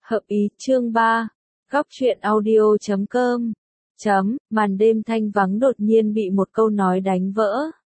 Hợp ý chương 3. Góc truyện audio.com. Màn đêm thanh vắng đột nhiên bị một câu nói đánh vỡ.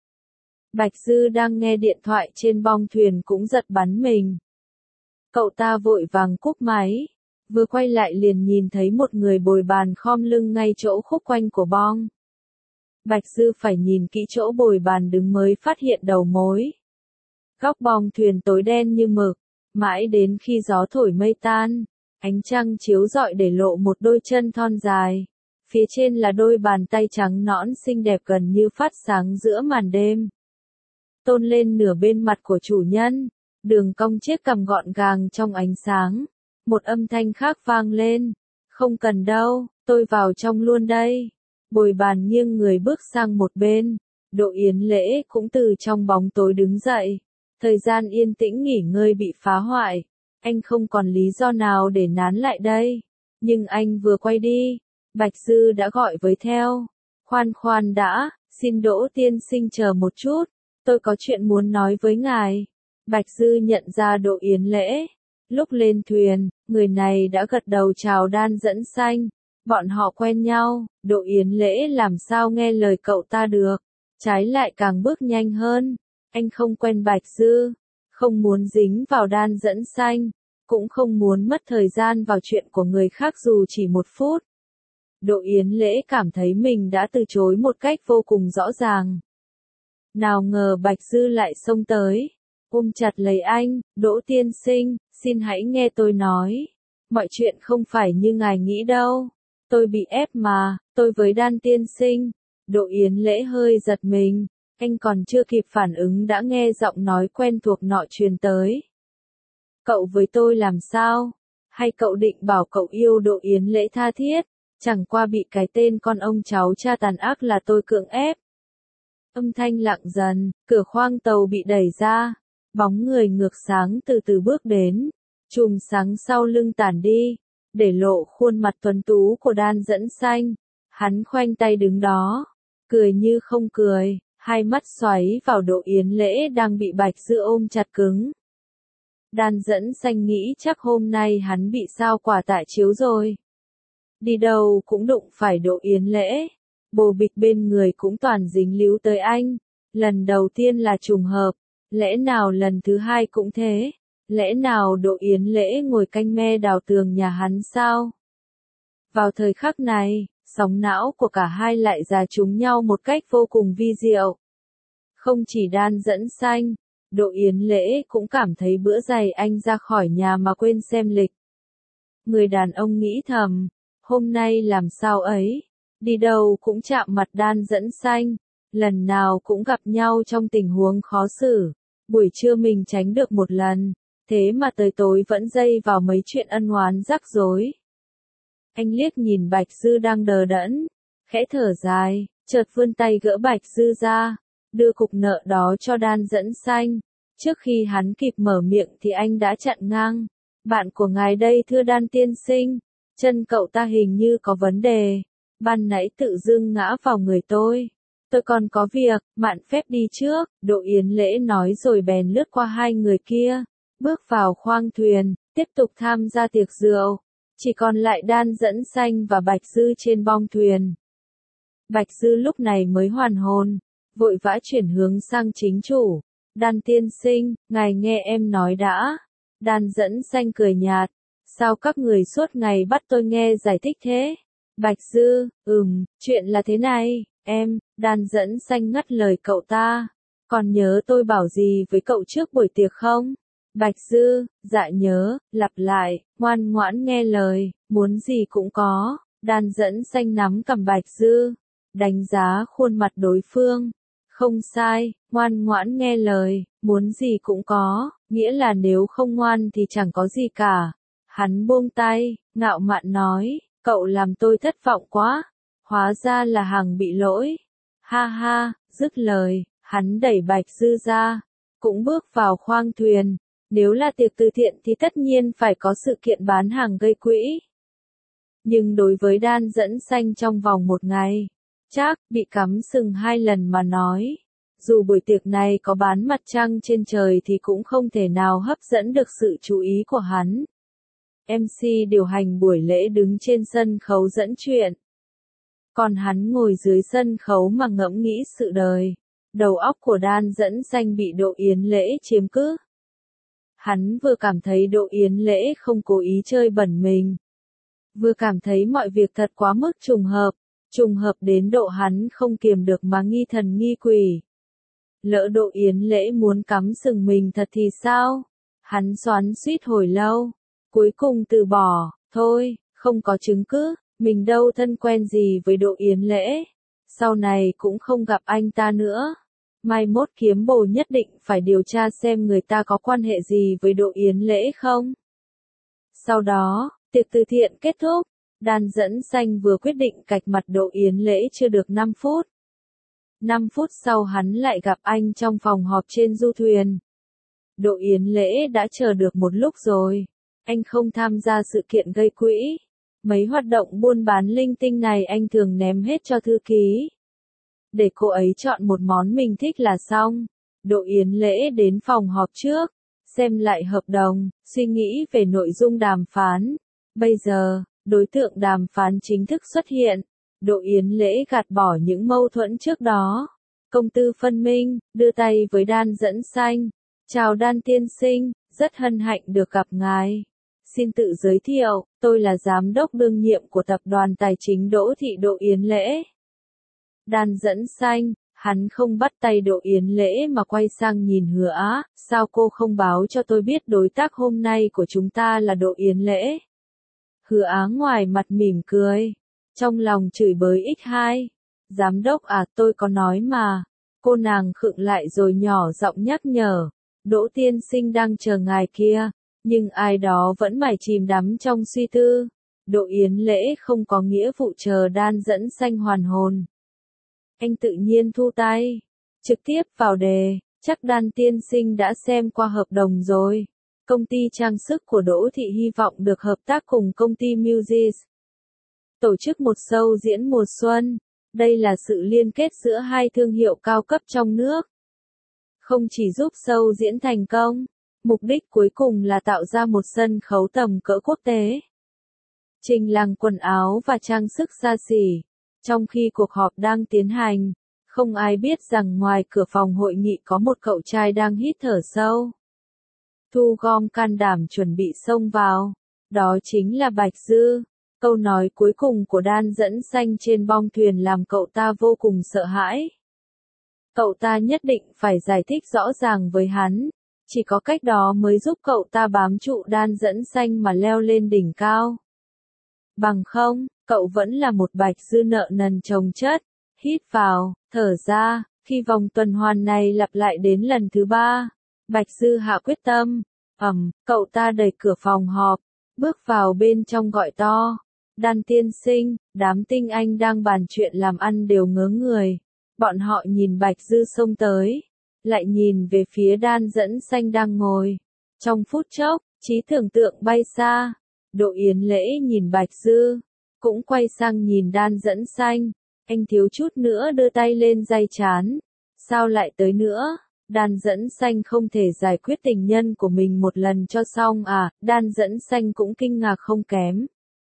Bạch Dư đang nghe điện thoại trên bong thuyền cũng giật bắn mình. Cậu ta vội vàng cúp máy, vừa quay lại liền nhìn thấy một người bồi bàn khom lưng ngay chỗ khúc quanh của bong. Bạch Dư phải nhìn kỹ chỗ bồi bàn đứng mới phát hiện đầu mối. Góc bong thuyền tối đen như mực, mãi đến khi gió thổi mây tan, ánh trăng chiếu rọi để lộ một đôi chân thon dài. Phía trên là đôi bàn tay trắng nõn xinh đẹp gần như phát sáng giữa màn đêm. Tôn lên nửa bên mặt của chủ nhân, đường cong chiếc cằm gọn gàng trong ánh sáng. Một âm thanh khác vang lên, không cần đâu, tôi vào trong luôn đây. Bồi bàn nghiêng người bước sang một bên, Đỗ Yến Lễ cũng từ trong bóng tối đứng dậy. Thời gian yên tĩnh nghỉ ngơi bị phá hoại, anh không còn lý do nào để nán lại đây. Nhưng anh vừa quay đi, Bạch Dư đã gọi với theo. Khoan đã, xin Đỗ tiên sinh chờ một chút, tôi có chuyện muốn nói với ngài. Bạch Dư nhận ra Đỗ Yến Lễ. Lúc lên thuyền, người này đã gật đầu chào Đan Dẫn Xanh. Bọn họ quen nhau, Đỗ Yến Lễ làm sao nghe lời cậu ta được. Trái lại càng bước nhanh hơn. Anh không quen Bạch Dư, không muốn dính vào Đan Dẫn Xanh, cũng không muốn mất thời gian vào chuyện của người khác dù chỉ một phút. Đỗ Yến Lễ cảm thấy mình đã từ chối một cách vô cùng rõ ràng. Nào ngờ Bạch Dư lại xông tới, ôm chặt lấy anh. Đỗ tiên sinh, xin hãy nghe tôi nói. Mọi chuyện không phải như ngài nghĩ đâu. Tôi bị ép mà, tôi với Đan tiên sinh. Đỗ Yến Lễ hơi giật mình. Anh còn chưa kịp phản ứng đã nghe giọng nói quen thuộc nọ truyền tới. Cậu với tôi làm sao? Hay cậu định bảo cậu yêu? Đỗ Yến Lễ tha thiết. Chẳng qua bị cái tên con ông cháu cha tàn ác là tôi cưỡng ép. Âm thanh lặng dần, cửa khoang tàu bị đẩy ra. Bóng người ngược sáng từ từ bước đến. Chùm sáng sau lưng tản đi, để lộ khuôn mặt tuấn tú của Đan Dẫn Xanh. Hắn khoanh tay đứng đó, cười như không cười. Hai mắt xoáy vào Đỗ Yến Lễ đang bị Bạch Dư ôm chặt cứng. Đan Dẫn Xanh nghĩ chắc hôm nay hắn bị sao quả tạ chiếu rồi. Đi đâu cũng đụng phải Đỗ Yến Lễ. Bồ bịch bên người cũng toàn dính líu tới anh. Lần đầu tiên là trùng hợp. Lẽ nào lần thứ hai cũng thế? Lẽ nào Đỗ Yến Lễ ngồi canh me đào tường nhà hắn sao? Vào thời khắc này, sóng não của cả hai lại già trúng nhau một cách vô cùng vi diệu. Không chỉ Đan Dẫn Xanh, Đỗ Yến Lễ cũng cảm thấy bữa giày anh ra khỏi nhà mà quên xem lịch. Người đàn ông nghĩ thầm, hôm nay làm sao ấy, đi đâu cũng chạm mặt Đan Dẫn Xanh, lần nào cũng gặp nhau trong tình huống khó xử. Buổi trưa mình tránh được một lần, thế mà tới tối vẫn dây vào mấy chuyện ân oán rắc rối. Anh liếc nhìn Bạch Dư đang đờ đẫn, khẽ thở dài, chợt vươn tay gỡ Bạch Dư ra, đưa cục nợ đó cho Đan Dẫn Xanh. Trước khi hắn kịp mở miệng thì anh đã chặn ngang. Bạn của ngài đây thưa Đan tiên sinh, chân cậu ta hình như có vấn đề. Ban nãy tự dưng ngã vào người tôi. Tôi còn có việc, mạn phép đi trước. Đỗ Yến Lễ nói rồi bèn lướt qua hai người kia, bước vào khoang thuyền, tiếp tục tham gia tiệc rượu. Chỉ còn lại Đan Dẫn Xanh và Bạch Dư trên bong thuyền. Bạch Dư lúc này mới hoàn hồn, vội vã chuyển hướng sang chính chủ. Đan tiên sinh, ngài nghe em nói đã. Đan Dẫn Xanh cười nhạt. Sao các người suốt ngày bắt tôi nghe giải thích thế? Bạch Dư, chuyện là thế này, em. Đan Dẫn Xanh ngắt lời cậu ta. Còn nhớ tôi bảo gì với cậu trước buổi tiệc không? Bạch Dư, dạ nhớ, lặp lại, ngoan ngoãn nghe lời, muốn gì cũng có. Đan Dẫn Xanh nắm cằm Bạch Dư, đánh giá khuôn mặt đối phương. Không sai, ngoan ngoãn nghe lời, muốn gì cũng có, nghĩa là nếu không ngoan thì chẳng có gì cả. Hắn buông tay, ngạo mạn nói, cậu làm tôi thất vọng quá, hóa ra là hàng bị lỗi. Ha ha, dứt lời, hắn đẩy Bạch Dư ra, cũng bước vào khoang thuyền. Nếu là tiệc từ thiện thì tất nhiên phải có sự kiện bán hàng gây quỹ. Nhưng đối với Đan Dẫn Xanh trong vòng một ngày, chắc bị cắm sừng 2 lần mà nói. Dù buổi tiệc này có bán mặt trăng trên trời thì cũng không thể nào hấp dẫn được sự chú ý của hắn. MC điều hành buổi lễ đứng trên sân khấu dẫn chuyện. Còn hắn ngồi dưới sân khấu mà ngẫm nghĩ sự đời. Đầu óc của Đan Dẫn Xanh bị Đỗ Yến Lễ chiếm cứ. Hắn vừa cảm thấy Đỗ Yến Lễ không cố ý chơi bẩn mình. Vừa cảm thấy mọi việc thật quá mức trùng hợp đến độ hắn không kiềm được mà nghi thần nghi quỷ. Lỡ Đỗ Yến Lễ muốn cắm sừng mình thật thì sao? Hắn xoắn xuýt hồi lâu, cuối cùng từ bỏ, thôi, không có chứng cứ, mình đâu thân quen gì với Đỗ Yến Lễ, sau này cũng không gặp anh ta nữa. Mai mốt kiếm bồ nhất định phải điều tra xem người ta có quan hệ gì với Đỗ Yến Lễ không. Sau đó, tiệc từ thiện kết thúc, Đan Dẫn Xanh vừa quyết định cạch mặt Đỗ Yến Lễ chưa được 5 phút. 5 phút sau hắn lại gặp anh trong phòng họp trên du thuyền. Đỗ Yến Lễ đã chờ được một lúc rồi. Anh không tham gia sự kiện gây quỹ. Mấy hoạt động buôn bán linh tinh này anh thường ném hết cho thư ký. Để cô ấy chọn một món mình thích là xong. Đỗ Yến Lễ đến phòng họp trước, xem lại hợp đồng, suy nghĩ về nội dung đàm phán. Bây giờ, đối tượng đàm phán chính thức xuất hiện. Đỗ Yến Lễ gạt bỏ những mâu thuẫn trước đó. Công tư phân minh, đưa tay với Đan Dẫn Xanh. Chào Đan tiên sinh, rất hân hạnh được gặp ngài. Xin tự giới thiệu, tôi là giám đốc đương nhiệm của tập đoàn tài chính Đỗ Thị Đỗ Yến Lễ. Đan Dẫn Xanh, hắn không bắt tay Đỗ Yến Lễ mà quay sang nhìn Hứa Á, sao cô không báo cho tôi biết đối tác hôm nay của chúng ta là Đỗ Yến Lễ? Hứa Á ngoài mặt mỉm cười, trong lòng chửi bới X2. Giám đốc à, tôi có nói mà. Cô nàng khựng lại rồi nhỏ giọng nhắc nhở. Đỗ tiên sinh đang chờ ngài kia, nhưng ai đó vẫn mải chìm đắm trong suy tư. Đỗ Yến Lễ không có nghĩa vụ chờ Đan Dẫn Xanh hoàn hồn. Anh tự nhiên thu tay, trực tiếp vào đề, chắc Đan tiên sinh đã xem qua hợp đồng rồi. Công ty trang sức của Đỗ Thị hy vọng được hợp tác cùng công ty Musis. Tổ chức một show diễn mùa xuân. Đây là sự liên kết giữa hai thương hiệu cao cấp trong nước. Không chỉ giúp show diễn thành công, mục đích cuối cùng là tạo ra một sân khấu tầm cỡ quốc tế. Trình làng quần áo và trang sức xa xỉ. Trong khi cuộc họp đang tiến hành, không ai biết rằng ngoài cửa phòng hội nghị có một cậu trai đang hít thở sâu. Thu gom can đảm chuẩn bị xông vào. Đó chính là Bạch Dư. Câu nói cuối cùng của Đan Dẫn Xanh trên bong thuyền làm cậu ta vô cùng sợ hãi. Cậu ta nhất định phải giải thích rõ ràng với hắn. Chỉ có cách đó mới giúp cậu ta bám trụ Đan Dẫn Xanh mà leo lên đỉnh cao. Bằng không, cậu vẫn là một Bạch Dư nợ nần chồng chất. Hít vào, thở ra, khi vòng tuần hoàn này lặp lại đến lần thứ 3. Bạch Dư hạ quyết tâm. Cậu ta đẩy cửa phòng họp, bước vào bên trong gọi to. Đan tiên sinh, đám tinh anh đang bàn chuyện làm ăn đều ngớ người. Bọn họ nhìn Bạch Dư xông tới, lại nhìn về phía Đan Dẫn Xanh đang ngồi. Trong phút chốc, trí tưởng tượng bay xa. Đỗ Yến Lễ nhìn Bạch Dư, cũng quay sang nhìn Đan Dẫn Xanh. Anh thiếu chút nữa đưa tay lên day trán. Sao lại tới nữa? Đan Dẫn Xanh không thể giải quyết tình nhân của mình một lần cho xong à? Đan Dẫn Xanh cũng kinh ngạc không kém.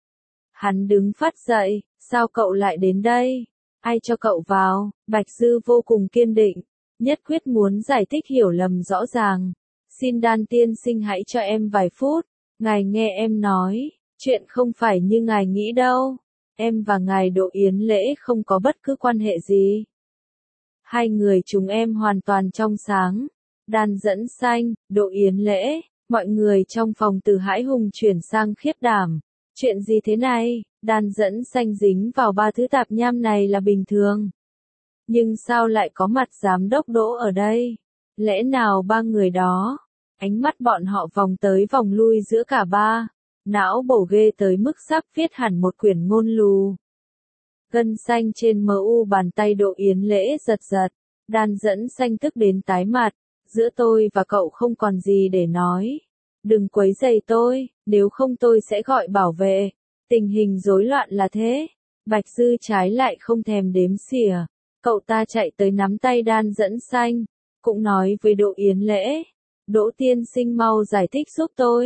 Hắn đứng phát dậy, sao cậu lại đến đây? Ai cho cậu vào? Bạch Dư vô cùng kiên định, nhất quyết muốn giải thích hiểu lầm rõ ràng. Xin Đan tiên sinh hãy cho em vài phút, ngài nghe em nói, chuyện không phải như ngài nghĩ đâu. Em và ngài Đỗ Yến Lễ không có bất cứ quan hệ gì. Hai người chúng em hoàn toàn trong sáng. Đan Dẫn Xanh, Đỗ Yến Lễ, mọi người trong phòng từ hãi hùng chuyển sang khiếp đảm. Chuyện gì thế này? Đan Dẫn Xanh dính vào 3 thứ tạp nham này là bình thường. Nhưng sao lại có mặt giám đốc Đỗ ở đây? Lẽ nào 3 người đó? Ánh mắt bọn họ vòng tới vòng lui giữa cả ba. Não bổ ghê tới mức sắp viết hẳn một quyển ngôn lù. Gân xanh trên MU bàn tay Đỗ Yến Lễ giật giật. Đan Dẫn Xanh tức đến tái mặt. Giữa tôi và cậu không còn gì để nói. Đừng quấy rầy tôi, nếu không tôi sẽ gọi bảo vệ. Tình hình rối loạn là thế. Bạch Dư trái lại không thèm đếm xỉa. Cậu ta chạy tới nắm tay Đan Dẫn Xanh. Cũng nói với Đỗ Yến Lễ. Đỗ tiên sinh mau giải thích giúp tôi.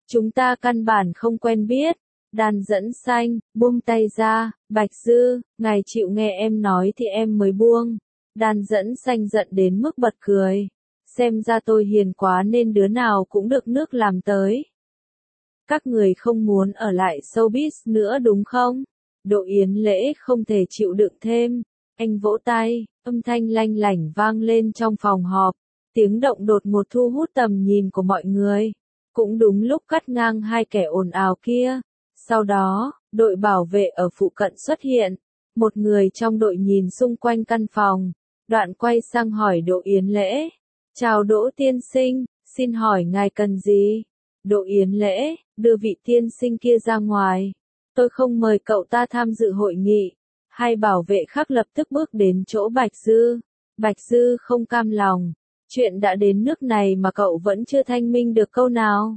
Chúng ta căn bản không quen biết. Đan Dẫn Xanh, buông tay ra, Bạch Dư, ngài chịu nghe em nói thì em mới buông. Đan Dẫn Xanh giận đến mức bật cười. Xem ra tôi hiền quá nên đứa nào cũng được nước làm tới. Các người không muốn ở lại showbiz nữa đúng không? Đỗ Yến Lễ không thể chịu đựng thêm. Anh vỗ tay, âm thanh lanh lảnh vang lên trong phòng họp. Tiếng động đột ngột thu hút tầm nhìn của mọi người. Cũng đúng lúc cắt ngang hai kẻ ồn ào kia. Sau đó, đội bảo vệ ở phụ cận xuất hiện. Một người trong đội nhìn xung quanh căn phòng. Đoạn quay sang hỏi Đỗ Yến Lễ. Chào Đỗ tiên sinh, xin hỏi ngài cần gì? Đỗ Yến Lễ, đưa vị tiên sinh kia ra ngoài. Tôi không mời cậu ta tham dự hội nghị. Hai bảo vệ khác lập tức bước đến chỗ Bạch Dư. Bạch Dư không cam lòng. Chuyện đã đến nước này mà cậu vẫn chưa thanh minh được câu nào.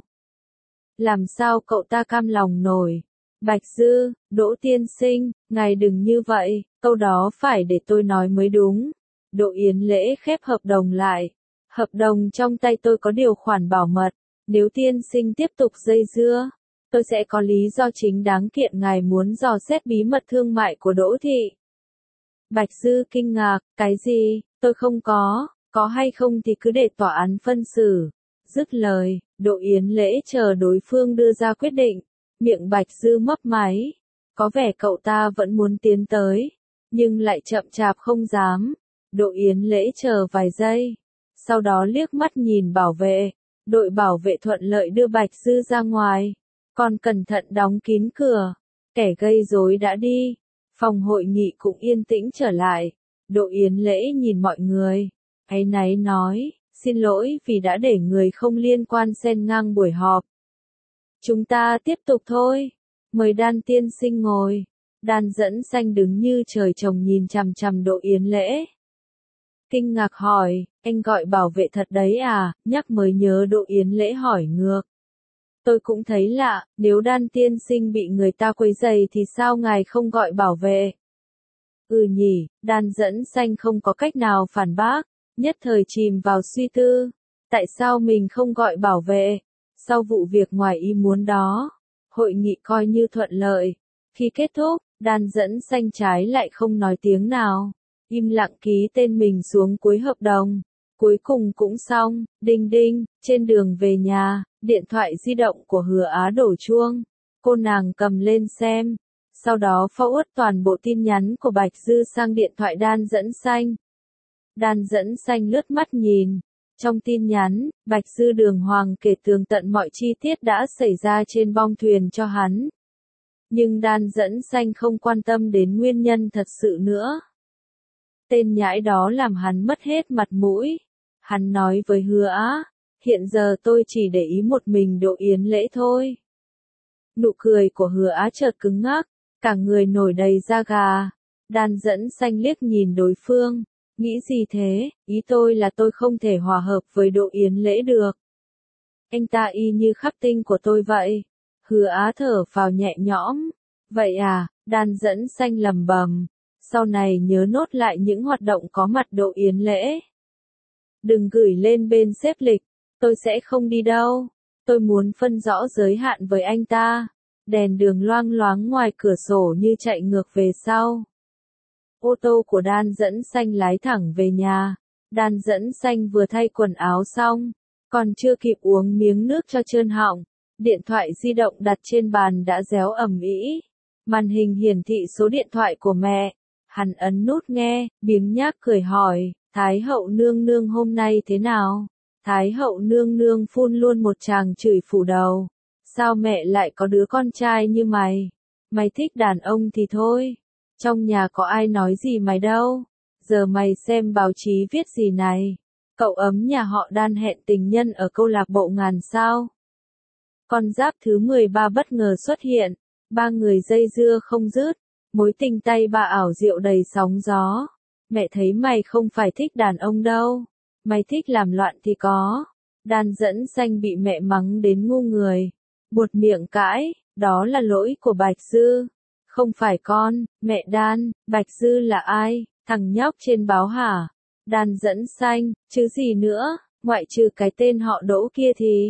Làm sao cậu ta cam lòng nổi? Bạch Dư, Đỗ tiên sinh, ngài đừng như vậy, câu đó phải để tôi nói mới đúng. Đỗ Yến Lễ khép hợp đồng lại. Hợp đồng trong tay tôi có điều khoản bảo mật. Nếu tiên sinh tiếp tục dây dưa, tôi sẽ có lý do chính đáng kiện ngài muốn dò xét bí mật thương mại của Đỗ thị. Bạch Dư kinh ngạc, cái gì, tôi không có hay không thì cứ để tòa án phân xử. Dứt lời, Đỗ Yến Lễ chờ đối phương đưa ra quyết định. Miệng Bạch Dư mấp máy. Có vẻ cậu ta vẫn muốn tiến tới, nhưng lại chậm chạp không dám. Đỗ Yến Lễ chờ vài giây. Sau đó liếc mắt nhìn bảo vệ. Đội bảo vệ thuận lợi đưa Bạch Dư ra ngoài. Còn cẩn thận đóng kín cửa. Kẻ gây rối đã đi. Phòng hội nghị cũng yên tĩnh trở lại. Đỗ Yến Lễ nhìn mọi người. Áy náy nói, xin lỗi vì đã để người không liên quan xen ngang buổi họp. Chúng ta tiếp tục thôi. Mời Đan tiên sinh ngồi. Đan Dẫn Xanh đứng như trời trồng nhìn chằm chằm Đỗ Yến Lễ. Kinh ngạc hỏi, anh gọi bảo vệ thật đấy à? Nhắc mới nhớ Đỗ Yến Lễ hỏi ngược. Tôi cũng thấy lạ, nếu Đan tiên sinh bị người ta quấy rầy thì sao ngài không gọi bảo vệ? Nhỉ, Đan Dẫn Xanh không có cách nào phản bác, nhất thời chìm vào suy tư. Tại sao mình không gọi bảo vệ? Sau vụ việc ngoài ý muốn đó, hội nghị coi như thuận lợi. Khi kết thúc, Đan Dẫn Xanh trái lại không nói tiếng nào. Im lặng ký tên mình xuống cuối hợp đồng. Cuối cùng cũng xong, đinh đinh, trên đường về nhà, điện thoại di động của Hứa Á đổ chuông. Cô nàng cầm lên xem. Sau đó forward toàn bộ tin nhắn của Bạch Dư sang điện thoại Đan Dẫn Xanh. Đan Dẫn Xanh lướt mắt nhìn. Trong tin nhắn, Bạch Dư đường hoàng kể tường tận mọi chi tiết đã xảy ra trên bong thuyền cho hắn. Nhưng Đan Dẫn Xanh không quan tâm đến nguyên nhân thật sự nữa. Tên nhãi đó làm hắn mất hết mặt mũi. Hắn nói với Hứa Á, hiện giờ tôi chỉ để ý một mình Đỗ Yến Lễ thôi. Nụ cười của Hứa Á chợt cứng ngắc, cả người nổi đầy da gà. Đan Dẫn Xanh liếc nhìn đối phương, nghĩ gì thế, ý tôi là tôi không thể hòa hợp với Đỗ Yến Lễ được. Anh ta y như khắc tinh của tôi vậy. Hứa Á thở phào nhẹ nhõm. Vậy à, Đan Dẫn Xanh lẩm bẩm. Sau này nhớ nốt lại những hoạt động có mặt Đỗ Yến Lễ. Đừng gửi lên bên xếp lịch, tôi sẽ không đi đâu. Tôi muốn phân rõ giới hạn với anh ta. Đèn đường loang loáng ngoài cửa sổ như chạy ngược về sau. Ô tô của Đan Dẫn Xanh lái thẳng về nhà. Đan Dẫn Xanh vừa thay quần áo xong, còn chưa kịp uống miếng nước cho trơn họng. Điện thoại di động đặt trên bàn đã réo ầm ĩ. Màn hình hiển thị số điện thoại của mẹ. Hắn ấn nút nghe, biếng nhác cười hỏi, Thái hậu nương nương hôm nay thế nào? Thái hậu nương nương phun luôn một tràng chửi phủ đầu. Sao mẹ lại có đứa con trai như mày? Mày thích đàn ông thì thôi. Trong nhà có ai nói gì mày đâu. Giờ mày xem báo chí viết gì này. Cậu ấm nhà họ Đan hẹn tình nhân ở câu lạc bộ ngàn sao. Con giáp thứ 13 bất ngờ xuất hiện. Ba người dây dưa không dứt. Mối tình tay bà ảo diệu đầy sóng gió. Mẹ thấy mày không phải thích đàn ông đâu. Mày thích làm loạn thì có. Đan Dẫn Xanh bị mẹ mắng đến ngu người. Buột miệng cãi, đó là lỗi của Bạch Dư. Không phải con, mẹ Đan, Bạch Dư là ai, thằng nhóc trên báo hả? Đan Dẫn Xanh, chứ gì nữa, ngoại trừ cái tên họ Đỗ kia thì.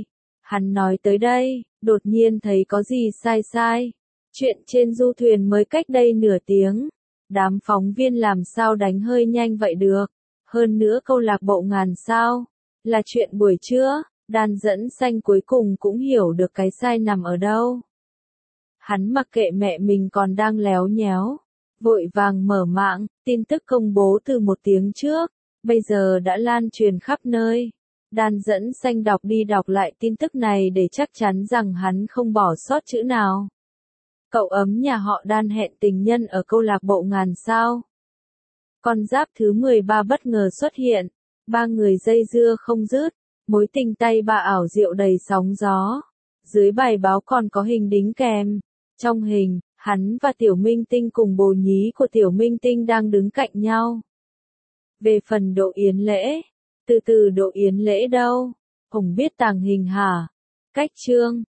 Hắn nói tới đây, đột nhiên thấy có gì sai sai. Chuyện trên du thuyền mới cách đây nửa tiếng. Đám phóng viên làm sao đánh hơi nhanh vậy được. Hơn nữa câu lạc bộ ngàn sao. Là chuyện buổi trưa, đàn dẫn xanh cuối cùng cũng hiểu được cái sai nằm ở đâu. Hắn mặc kệ mẹ mình còn đang léo nhéo. Vội vàng mở mạng, tin tức công bố từ 1 tiếng trước. Bây giờ đã lan truyền khắp nơi. Đàn dẫn xanh đọc đi đọc lại tin tức này để chắc chắn rằng hắn không bỏ sót chữ nào. Cậu ấm nhà họ Đan hẹn tình nhân ở câu lạc bộ ngàn sao. Con giáp thứ 13 bất ngờ xuất hiện. 3 người dây dưa không dứt. Mối tình tay ba ảo diệu đầy sóng gió. Dưới bài báo còn có hình đính kèm. Trong hình, hắn và Tiểu Minh Tinh cùng bồ nhí của Tiểu Minh Tinh đang đứng cạnh nhau. Về phần Độ Yến Lễ, từ Độ Yến Lễ đâu? Không biết tàng hình hả? Cách chương